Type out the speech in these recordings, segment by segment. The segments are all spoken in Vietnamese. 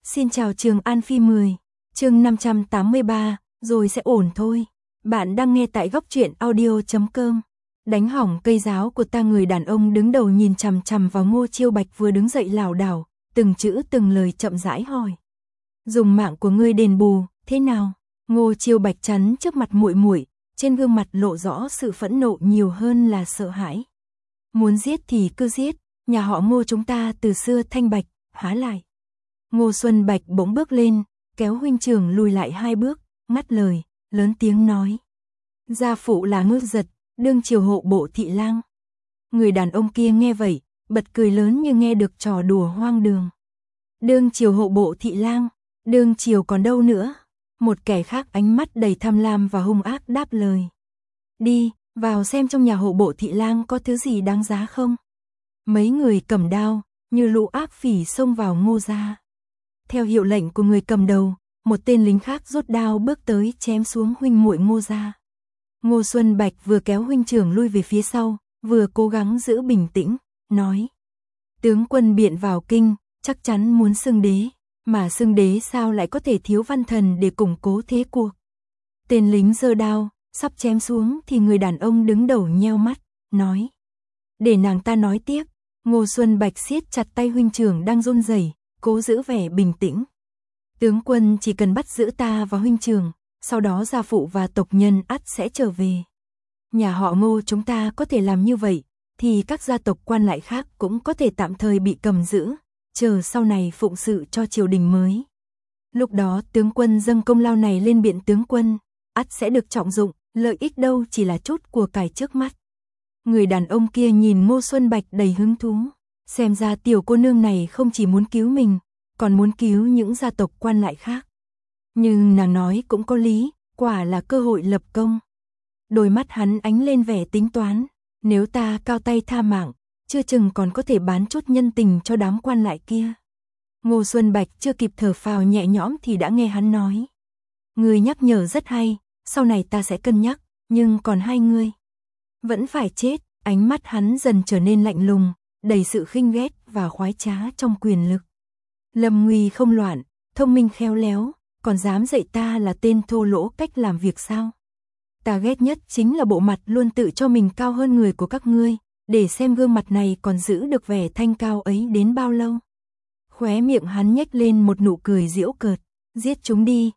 Xin chào Trường An Phi 10, chương 583, rồi sẽ ổn thôi. Bạn đang nghe tại góc truyện audio.com. Đánh hỏng cây giáo của ta. Người đàn ông đứng đầu nhìn chằm chằm vào Ngô Chiêu Bạch vừa đứng dậy lảo đảo, từng chữ từng lời chậm rãi hỏi. Dùng mạng của ngươi đền bù, thế nào? Ngô Chiêu Bạch chắn trước mặt muội muội, trên gương mặt lộ rõ sự phẫn nộ nhiều hơn là sợ hãi. Muốn giết thì cứ giết, nhà họ Ngô chúng ta từ xưa thanh bạch, há lại. Ngô Xuân Bạch bỗng bước lên, kéo huynh trưởng lùi lại 2 bước, ngắt lời, lớn tiếng nói. Gia phụ là Ngô Giật, đương triều hộ bộ thị lang. Người đàn ông kia nghe vậy, bật cười lớn như nghe được trò đùa hoang đường. Đương triều hộ bộ thị lang, đương triều còn đâu nữa? Một kẻ khác ánh mắt đầy tham lam và hung ác đáp lời. Đi, vào xem trong nhà hộ bộ thị lang có thứ gì đáng giá không? Mấy người cầm đao, như lũ ác phỉ xông vào Ngô gia. Theo hiệu lệnh của người cầm đầu, một tên lính khác rút đao bước tới chém xuống huynh muội Ngô gia. Ngô Xuân Bạch vừa kéo huynh trưởng lui về phía sau, vừa cố gắng giữ bình tĩnh, nói. Tướng quân biện vào kinh, chắc chắn muốn xưng đế, mà xưng đế sao lại có thể thiếu văn thần để củng cố thế cuộc. Tên lính giơ đao, sắp chém xuống thì người đàn ông đứng đầu nheo mắt, nói. Để nàng ta nói tiếp. Ngô Xuân Bạch siết chặt tay huynh trưởng đang run rẩy, cố giữ vẻ bình tĩnh. Tướng quân chỉ cần bắt giữ ta và huynh trưởng, sau đó gia phụ và tộc nhân ắt sẽ trở về. Nhà họ Ngô chúng ta có thể làm như vậy, thì các gia tộc quan lại khác cũng có thể tạm thời bị cầm giữ, chờ sau này phụng sự cho triều đình mới. Lúc đó tướng quân dâng công lao này lên biện tướng quân, ắt sẽ được trọng dụng, lợi ích đâu chỉ là chút của cải trước mắt. Người đàn ông kia nhìn Ngô Xuân Bạch đầy hứng thú, xem ra tiểu cô nương này không chỉ muốn cứu mình, còn muốn cứu những gia tộc quan lại khác. Nhưng nàng nói cũng có lý, quả là cơ hội lập công. Đôi mắt hắn ánh lên vẻ tính toán, nếu ta cao tay tha mạng, chưa chừng còn có thể bán chút nhân tình cho đám quan lại kia. Ngô Xuân Bạch chưa kịp thở phào nhẹ nhõm thì đã nghe hắn nói. Người nhắc nhở rất hay, sau này ta sẽ cân nhắc, nhưng còn hai người vẫn phải chết. Ánh mắt hắn dần trở nên lạnh lùng, đầy sự khinh ghét và khoái trá trong quyền lực. Lâm nguy không loạn, thông minh khéo léo, còn dám dạy ta là tên thô lỗ cách làm việc sao? Ta ghét nhất chính là bộ mặt luôn tự cho mình cao hơn người của các ngươi, để xem gương mặt này còn giữ được vẻ thanh cao ấy đến bao lâu. Khóe miệng hắn nhếch lên một nụ cười giễu cợt, giết chúng đi,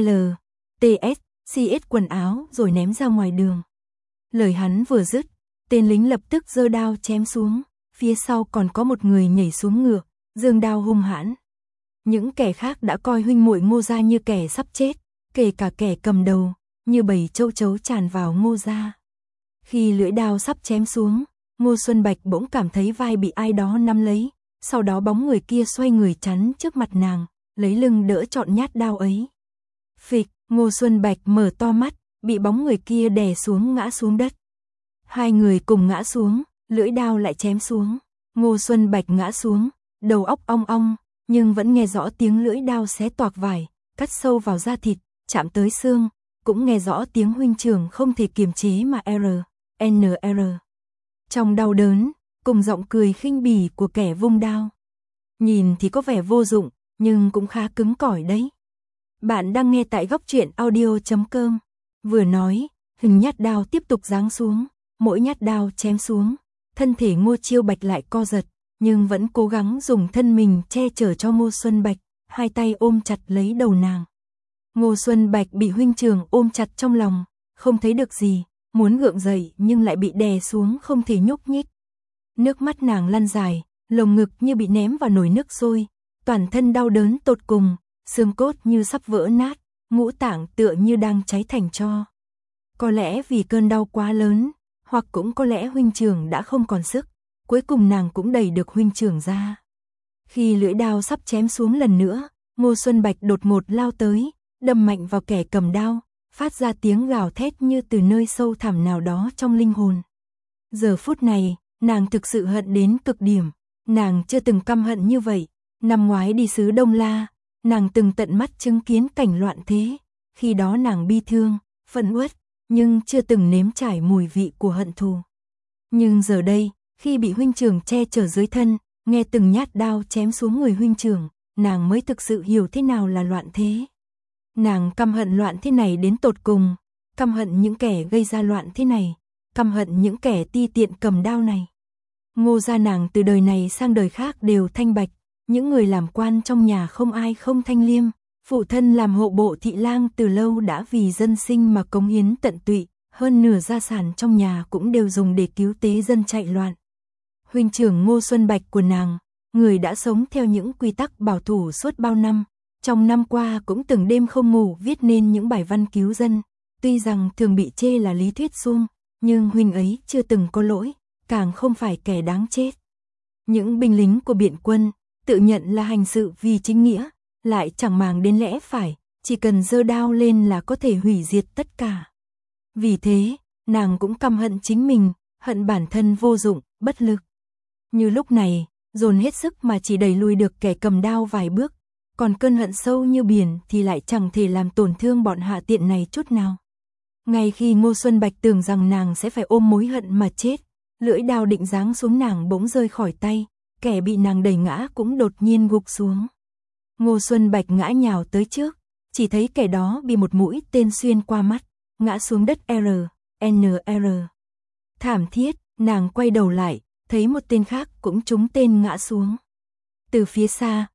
CS quần áo rồi ném ra ngoài đường. Lời hắn vừa dứt, tên lính lập tức giơ đao chém xuống, phía sau còn có một người nhảy xuống ngựa, giương đao hung hãn. Những kẻ khác đã coi huynh muội Ngô gia như kẻ sắp chết, kể cả kẻ cầm đầu, như bầy châu chấu tràn vào Ngô gia. Khi lưỡi đao sắp chém xuống, Ngô Xuân Bạch bỗng cảm thấy vai bị ai đó nắm lấy, sau đó bóng người kia xoay người chắn trước mặt nàng, lấy lưng đỡ trọn nhát đao ấy. Phịch, Ngô Xuân Bạch mở to mắt, bị bóng người kia đè xuống ngã xuống đất. Hai người cùng ngã xuống, lưỡi đao lại chém xuống. Ngô Xuân Bạch ngã xuống, đầu óc ong ong, nhưng vẫn nghe rõ tiếng lưỡi đao xé toạc vải, cắt sâu vào da thịt, chạm tới xương, cũng nghe rõ tiếng huynh trưởng không thể kiềm chế mà NR. Trong đau đớn, cùng giọng cười khinh bỉ của kẻ vung đao. Nhìn thì có vẻ vô dụng, nhưng cũng khá cứng cỏi đấy. Bạn đang nghe tại góc truyện audio.com. Vừa nói, hình nhát đao tiếp tục giáng xuống, mỗi nhát đao chém xuống, thân thể Ngô Chiêu Bạch lại co giật, nhưng vẫn cố gắng dùng thân mình che chở cho Ngô Xuân Bạch, hai tay ôm chặt lấy đầu nàng. Ngô Xuân Bạch bị huynh trưởng ôm chặt trong lòng, không thấy được gì, muốn gượng dậy nhưng lại bị đè xuống không thể nhúc nhích. Nước mắt nàng lăn dài, lồng ngực như bị ném vào nồi nước sôi, toàn thân đau đớn tột cùng, xương cốt như sắp vỡ nát, ngũ tạng tựa như đang cháy thành tro. Có lẽ vì cơn đau quá lớn, hoặc cũng có lẽ huynh trưởng đã không còn sức, cuối cùng nàng cũng đẩy được huynh trưởng ra. Khi lưỡi đao sắp chém xuống lần nữa, Ngô Xuân Bạch đột ngột lao tới, đâm mạnh vào kẻ cầm đao, phát ra tiếng gào thét như từ nơi sâu thẳm nào đó trong linh hồn. Giờ phút này, nàng thực sự hận đến cực điểm, nàng chưa từng căm hận như vậy. Năm ngoái đi xứ Đông La, nàng từng tận mắt chứng kiến cảnh loạn thế, khi đó nàng bi thương, phẫn uất, nhưng chưa từng nếm trải mùi vị của hận thù. Nhưng giờ đây, khi bị huynh trưởng che chở dưới thân, nghe từng nhát đao chém xuống người huynh trưởng, nàng mới thực sự hiểu thế nào là loạn thế. Nàng căm hận loạn thế này đến tột cùng, căm hận những kẻ gây ra loạn thế này, căm hận những kẻ ti tiện cầm đao này. Ngô gia nàng từ đời này sang đời khác đều thanh bạch, những người làm quan trong nhà không ai không thanh liêm, phụ thân làm hộ bộ thị lang từ lâu đã vì dân sinh mà cống hiến tận tụy, hơn nửa gia sản trong nhà cũng đều dùng để cứu tế dân chạy loạn. Huynh trưởng Ngô Xuân Bạch của nàng, người đã sống theo những quy tắc bảo thủ suốt bao năm, trong năm qua cũng từng đêm không ngủ viết nên những bài văn cứu dân, tuy rằng thường bị chê là lý thuyết suông, nhưng huynh ấy chưa từng có lỗi, càng không phải kẻ đáng chết. Những binh lính của Biện Quân tự nhận là hành sự vì chính nghĩa, lại chẳng màng đến lẽ phải, chỉ cần giơ đao lên là có thể hủy diệt tất cả. Vì thế, nàng cũng căm hận chính mình, hận bản thân vô dụng, bất lực. Như lúc này, dồn hết sức mà chỉ đẩy lùi được kẻ cầm đao vài bước, còn cơn hận sâu như biển thì lại chẳng thể làm tổn thương bọn hạ tiện này chút nào. Ngay khi Ngô Xuân Bạch tưởng rằng nàng sẽ phải ôm mối hận mà chết, lưỡi đao định giáng xuống nàng bỗng rơi khỏi tay, kẻ bị nàng đẩy ngã cũng đột nhiên gục xuống. Ngô Xuân Bạch ngã nhào tới trước, chỉ thấy kẻ đó bị một mũi tên xuyên qua mắt, ngã xuống đất NR. Thảm thiết, nàng quay đầu lại, thấy một tên khác cũng trúng tên ngã xuống. Từ phía xa,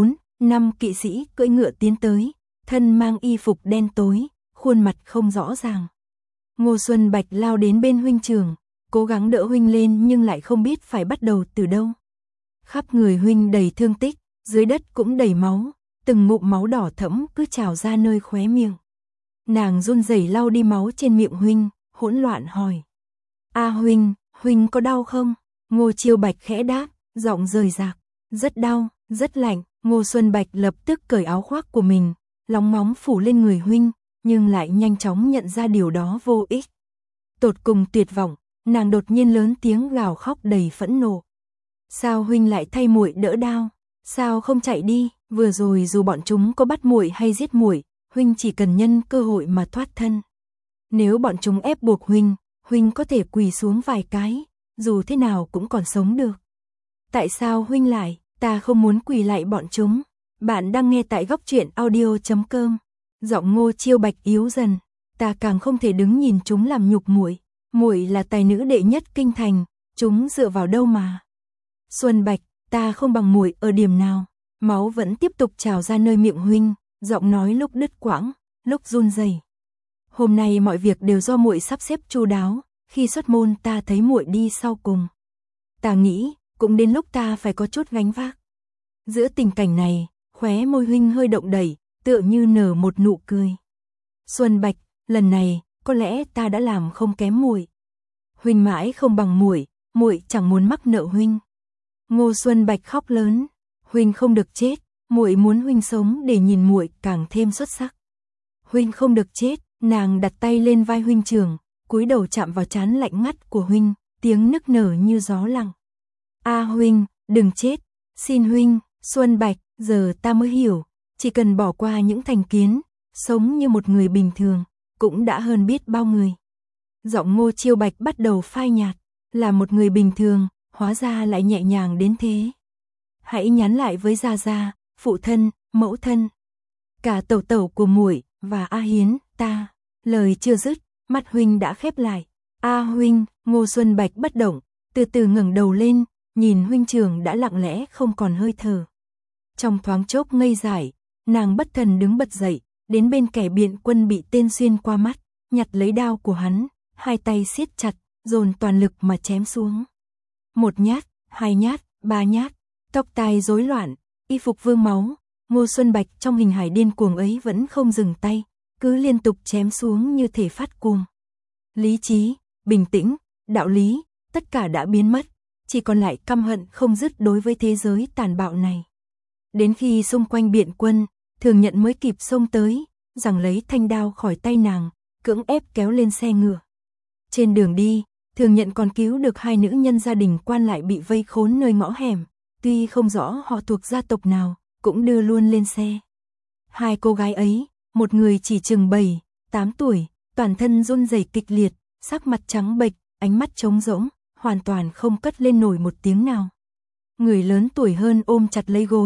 4-5 kỵ sĩ cưỡi ngựa tiến tới, thân mang y phục đen tối, khuôn mặt không rõ ràng. Ngô Xuân Bạch lao đến bên huynh trưởng, cố gắng đỡ huynh lên nhưng lại không biết phải bắt đầu từ đâu. Khắp người huynh đầy thương tích, dưới đất cũng đầy máu, từng ngụm máu đỏ thẫm cứ trào ra nơi khóe miệng. Nàng run rẩy lau đi máu trên miệng huynh, hỗn loạn hỏi: "A huynh, huynh có đau không?" Ngô Chiêu Bạch khẽ đáp, giọng rời rạc: "Rất đau, rất lạnh." Ngô Xuân Bạch lập tức cởi áo khoác của mình, lóng móng phủ lên người huynh, nhưng lại nhanh chóng nhận ra điều đó vô ích. Tột cùng tuyệt vọng, nàng đột nhiên lớn tiếng gào khóc đầy phẫn nộ. "Sao huynh lại thay muội đỡ đao? Sao không chạy đi? Vừa rồi dù bọn chúng có bắt muội hay giết muội, huynh chỉ cần nhân cơ hội mà thoát thân. Nếu bọn chúng ép buộc huynh có thể quỳ xuống vài cái, dù thế nào cũng còn sống được. Tại sao huynh lại?" "Ta không muốn quỳ lại bọn chúng." Bạn đang nghe tại góc truyện audio.com. Giọng Ngô Chiêu Bạch yếu dần. "Ta càng không thể đứng nhìn chúng làm nhục muội. Muội là tài nữ đệ nhất kinh thành, chúng dựa vào đâu mà?" "Xuân Bạch, ta không bằng muội ở điểm nào." Máu vẫn tiếp tục trào ra nơi miệng huynh, giọng nói lúc đứt quãng, lúc run rẩy. "Hôm nay mọi việc đều do muội sắp xếp chu đáo, khi xuất môn ta thấy muội đi sau cùng. Ta nghĩ, cũng đến lúc ta phải có chút gánh vác." Giữa tình cảnh này, khóe môi huynh hơi động đẩy, tựa như nở một nụ cười. "Xuân Bạch, lần này, có lẽ ta đã làm không kém muội. Huynh mãi không bằng muội, muội chẳng muốn mắc nợ huynh." Ngô Xuân Bạch khóc lớn: "Huynh không được chết, muội muốn huynh sống để nhìn muội càng thêm xuất sắc." "Huynh không được chết." Nàng đặt tay lên vai huynh trưởng, cúi đầu chạm vào trán lạnh ngắt của huynh, tiếng nức nở như gió lặng. "A huynh, đừng chết, xin huynh." "Xuân Bạch, giờ ta mới hiểu, chỉ cần bỏ qua những thành kiến, sống như một người bình thường, cũng đã hơn biết bao người." Giọng Ngô Chiêu Bạch bắt đầu phai nhạt, là một người bình thường, hóa ra lại nhẹ nhàng đến thế. "Hãy nhắn lại với Gia Gia, phụ thân, mẫu thân, cả tẩu tẩu của muội và A Hiến, ta." Lời chưa dứt, mắt huynh đã khép lại. "A huynh." Ngô Xuân Bạch bất động, từ từ ngẩng đầu lên, nhìn huynh trưởng đã lặng lẽ không còn hơi thở. Trong thoáng chốc ngây dại, nàng bất thần đứng bật dậy, đến bên kẻ Biện Quân bị tên xuyên qua mắt, nhặt lấy đao của hắn, hai tay siết chặt, dồn toàn lực mà chém xuống. Một nhát, hai nhát, ba nhát, tóc tai rối loạn, y phục vương máu, Ngô Xuân Bạch trong hình hài điên cuồng ấy vẫn không dừng tay, cứ liên tục chém xuống như thể phát cuồng. Lý trí, bình tĩnh, đạo lý, tất cả đã biến mất, chỉ còn lại căm hận không dứt đối với thế giới tàn bạo này. Đến khi xung quanh Biện Quân, Thường Nhận mới kịp xông tới, giằng lấy thanh đao khỏi tay nàng, cưỡng ép kéo lên xe ngựa. Trên đường đi, Thường Nhận còn cứu được hai nữ nhân gia đình quan lại bị vây khốn nơi ngõ hẻm, tuy không rõ họ thuộc gia tộc nào, cũng đưa luôn lên xe. Hai cô gái ấy, một người chỉ chừng 7-8 tuổi, toàn thân run rẩy kịch liệt, sắc mặt trắng bệch, ánh mắt trống rỗng, hoàn toàn không cất lên nổi một tiếng nào. Người lớn tuổi hơn ôm chặt lấy gối,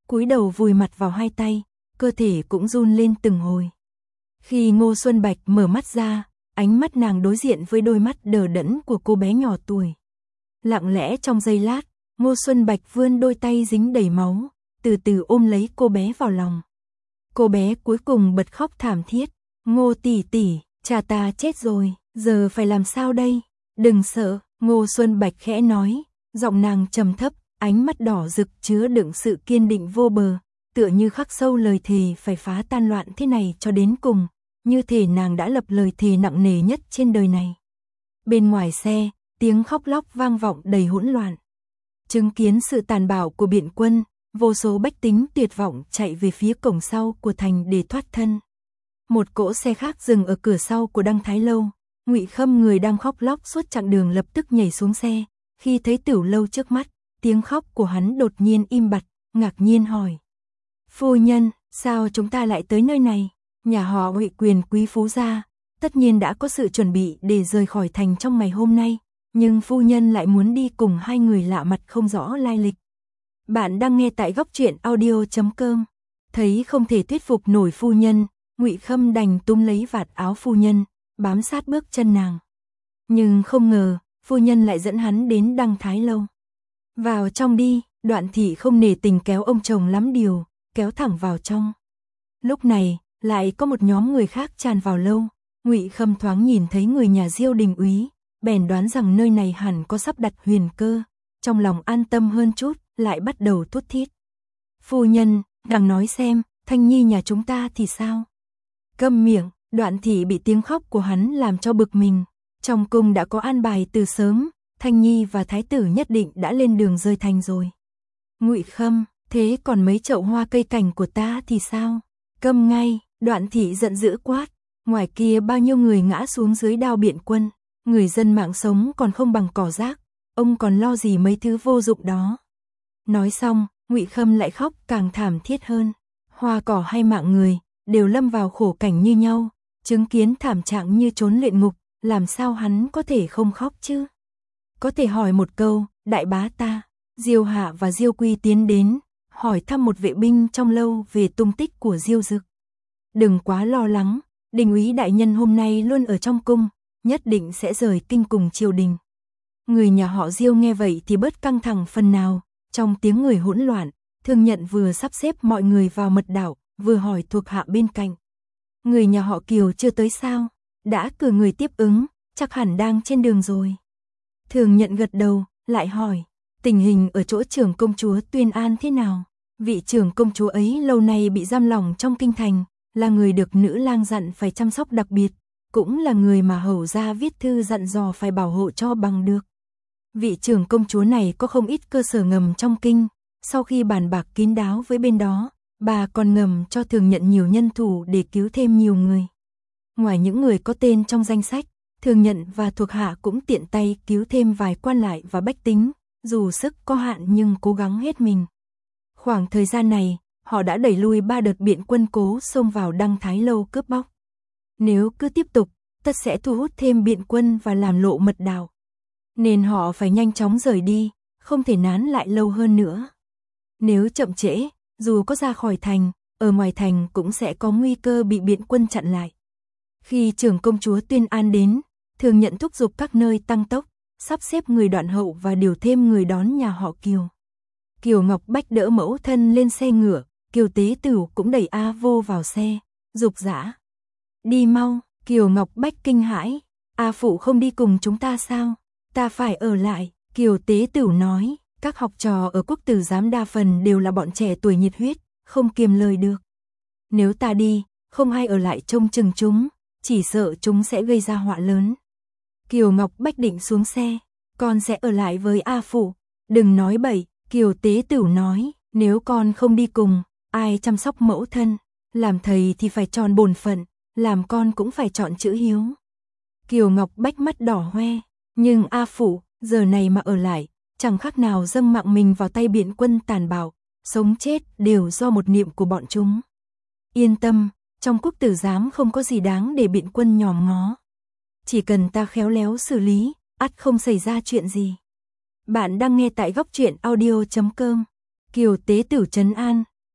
cúi đầu vùi mặt vào hai tay, cơ thể cũng run lên từng hồi. Khi Ngô Xuân Bạch mở mắt ra, ánh mắt nàng đối diện với đôi mắt đờ đẫn của cô bé nhỏ tuổi. Lặng lẽ trong giây lát, Ngô Xuân Bạch vươn đôi tay dính đầy máu, từ từ ôm lấy cô bé vào lòng. Cô bé cuối cùng bật khóc thảm thiết. Ngô tỷ tỷ, cha ta chết rồi, giờ phải làm sao đây? Đừng sợ, Ngô Xuân Bạch khẽ nói, giọng nàng trầm thấp, ánh mắt đỏ rực chứa đựng sự kiên định vô bờ, tựa như khắc sâu lời thề phải phá tan loạn thế này cho đến cùng, như thể nàng đã lập lời thề nặng nề nhất trên đời này. Bên ngoài xe, tiếng khóc lóc vang vọng đầy hỗn loạn. Chứng kiến sự tàn bạo của Biện Quân, vô số bách tính tuyệt vọng chạy về phía cổng sau của thành để thoát thân. Một cỗ xe khác dừng ở cửa sau của Đăng Thái Lâu, Ngụy Khâm người đang khóc lóc suốt chặng đường lập tức nhảy xuống xe, khi thấy Tiểu Lâu trước mắt, tiếng khóc của hắn đột nhiên im bặt, ngạc nhiên hỏi: "Phu nhân, sao chúng ta lại tới nơi này?" Nhà họ Ngụy quyền quý phú gia, tất nhiên đã có sự chuẩn bị để rời khỏi thành trong ngày hôm nay, nhưng phu nhân lại muốn đi cùng hai người lạ mặt không rõ lai lịch. Bạn đang nghe tại góc truyện audio.com. Thấy không thể thuyết phục nổi phu nhân, Ngụy Khâm đành túm lấy vạt áo phu nhân, bám sát bước chân nàng. Nhưng không ngờ, phu nhân lại dẫn hắn đến Đăng Thái Lâu. "Vào trong đi." Đoạn Thị không nể tình kéo ông chồng lắm điều, kéo thẳng vào trong. Lúc này, lại có một nhóm người khác tràn vào lâu. Ngụy Khâm thoáng nhìn thấy người nhà Diêu Đình Úy, bèn đoán rằng nơi này hẳn có sắp đặt huyền cơ, trong lòng an tâm hơn chút, lại bắt đầu thút thít: "Phu nhân, nàng nói xem, Thanh Nhi nhà chúng ta thì sao?" "Câm miệng." Đoạn Thị bị tiếng khóc của hắn làm cho bực mình. Trong cung đã có an bài từ sớm, Thanh Nhi và Thái tử nhất định đã lên đường rời thành rồi. "Ngụy Khâm, thế còn mấy chậu hoa cây cảnh của ta thì sao?" "Câm ngay." Đoạn Thị giận dữ quát. Ngoài kia bao nhiêu người ngã xuống dưới đao Biện Quân, người dân mạng sống còn không bằng cỏ rác, ông còn lo gì mấy thứ vô dụng đó. Nói xong, Ngụy Khâm lại khóc càng thảm thiết hơn. Hoa cỏ hay mạng người, đều lâm vào khổ cảnh như nhau, chứng kiến thảm trạng như trốn luyện ngục, làm sao hắn có thể không khóc chứ? Có thể hỏi một câu, đại bá ta, Diêu Hạ và Diêu Quy tiến đến, hỏi thăm một vệ binh trong lâu về tung tích của Diêu Dực. "Đừng quá lo lắng, Đình úy đại nhân hôm nay luôn ở trong cung, nhất định sẽ rời kinh cùng triều đình." Người nhà họ Diêu nghe vậy thì bớt căng thẳng phần nào, trong tiếng người hỗn loạn, Thương Nhận vừa sắp xếp mọi người vào mật đảo, vừa hỏi thuộc hạ bên cạnh: "Người nhà họ Kiều chưa tới sao?" "Đã cử người tiếp ứng, chắc hẳn đang trên đường rồi." Thương Nhận gật đầu, lại hỏi: "Tình hình ở chỗ trưởng công chúa Tuyên An thế nào?" "Vị trưởng công chúa ấy lâu nay bị giam lỏng trong kinh thành, là người được nữ lang dặn phải chăm sóc đặc biệt, cũng là người mà hầu gia viết thư dặn dò phải bảo hộ cho bằng được. Vị trưởng công chúa này có không ít cơ sở ngầm trong kinh, sau khi bàn bạc kín đáo với bên đó, bà còn ngầm cho Thường Nhận nhiều nhân thủ để cứu thêm nhiều người. Ngoài những người có tên trong danh sách, Thường Nhận và thuộc hạ cũng tiện tay cứu thêm vài quan lại và bách tính, dù sức có hạn nhưng cố gắng hết mình. Khoảng thời gian này, họ đã đẩy lui 3 đợt Biện Quân cố xông vào Đăng Thái Lâu cướp bóc. Nếu cứ tiếp tục, tất sẽ thu hút thêm Biện Quân và làm lộ mật đạo. Nên họ phải nhanh chóng rời đi, không thể nán lại lâu hơn nữa. Nếu chậm trễ, dù có ra khỏi thành, ở ngoài thành cũng sẽ có nguy cơ bị Biện Quân chặn lại. Khi trưởng công chúa Tuyên An đến, Thường Nhận thúc giục các nơi tăng tốc, sắp xếp người đoạn hậu và điều thêm người đón nhà họ Kiều. Kiều Ngọc Bách đỡ mẫu thân lên xe ngựa, Kiều Tế Tửu cũng đẩy A Vô vào xe, giục giã: "Đi mau." Kiều Ngọc Bách kinh hãi: "A phụ không đi cùng chúng ta sao?" "Ta phải ở lại." Kiều Tế Tửu nói, "Các học trò ở Quốc Tử giám đa phần đều là bọn trẻ tuổi nhiệt huyết, không kiềm lời được. Nếu ta đi, không ai ở lại trông chừng chúng, chỉ sợ chúng sẽ gây ra họa lớn." Kiều Ngọc Bách định xuống xe: "Con sẽ ở lại với A phụ." "Đừng nói bậy." Kiều Tế Tửu nói, "Nếu con không đi cùng, ai chăm sóc mẫu thân? Làm thầy thì phải tròn bổn phận, làm con cũng phải chọn chữ hiếu." Kiều Ngọc Bách mắt đỏ hoe, "Nhưng A phụ, giờ này mà ở lại, chẳng khác nào dâng mạng mình vào tay Biện Quân tàn bạo, sống chết đều do một niệm của bọn chúng. Yên tâm, trong Quốc Tử giám không có gì đáng để Biện Quân nhòm ngó. Chỉ cần ta khéo léo xử lý, ắt không xảy ra chuyện gì." Bạn đang nghe tại góc truyện audio.com. Kiều Tế Tửu trấn an,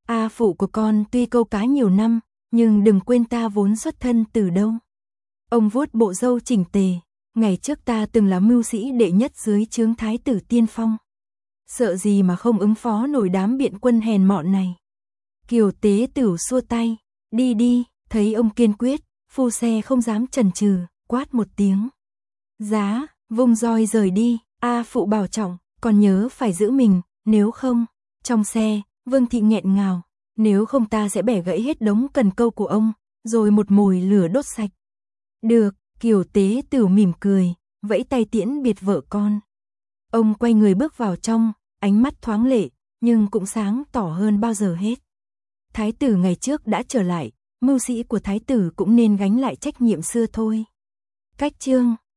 A phụ của con tuy câu cá nhiều năm, nhưng đừng quên ta vốn xuất thân từ đâu. Ông vuốt bộ râu chỉnh tề, ngày trước ta từng là mưu sĩ đệ nhất dưới trướng thái tử Tiên Phong. Sợ gì mà không ứng phó nổi đám biện quân hèn mọn này. Kiều Tế Tửu xua tay, đi đi, thấy ông kiên quyết, phu xe không dám chần chừ, quát một tiếng. Giá, vung roi rời đi, A phụ bảo trọng, còn nhớ phải giữ mình, nếu không, trong xe, Vương Thị nghẹn ngào, nếu không ta sẽ bẻ gãy hết đống cần câu của ông, rồi một mồi lửa đốt sạch. Được, Kiều Tế Tửu mỉm cười, vẫy tay tiễn biệt vợ con. Ông quay người bước vào trong, ánh mắt thoáng lệ, nhưng cũng sáng tỏ hơn bao giờ hết. Thái tử ngày trước đã trở lại, mưu sĩ của thái tử cũng nên gánh lại trách nhiệm xưa thôi. Cách chương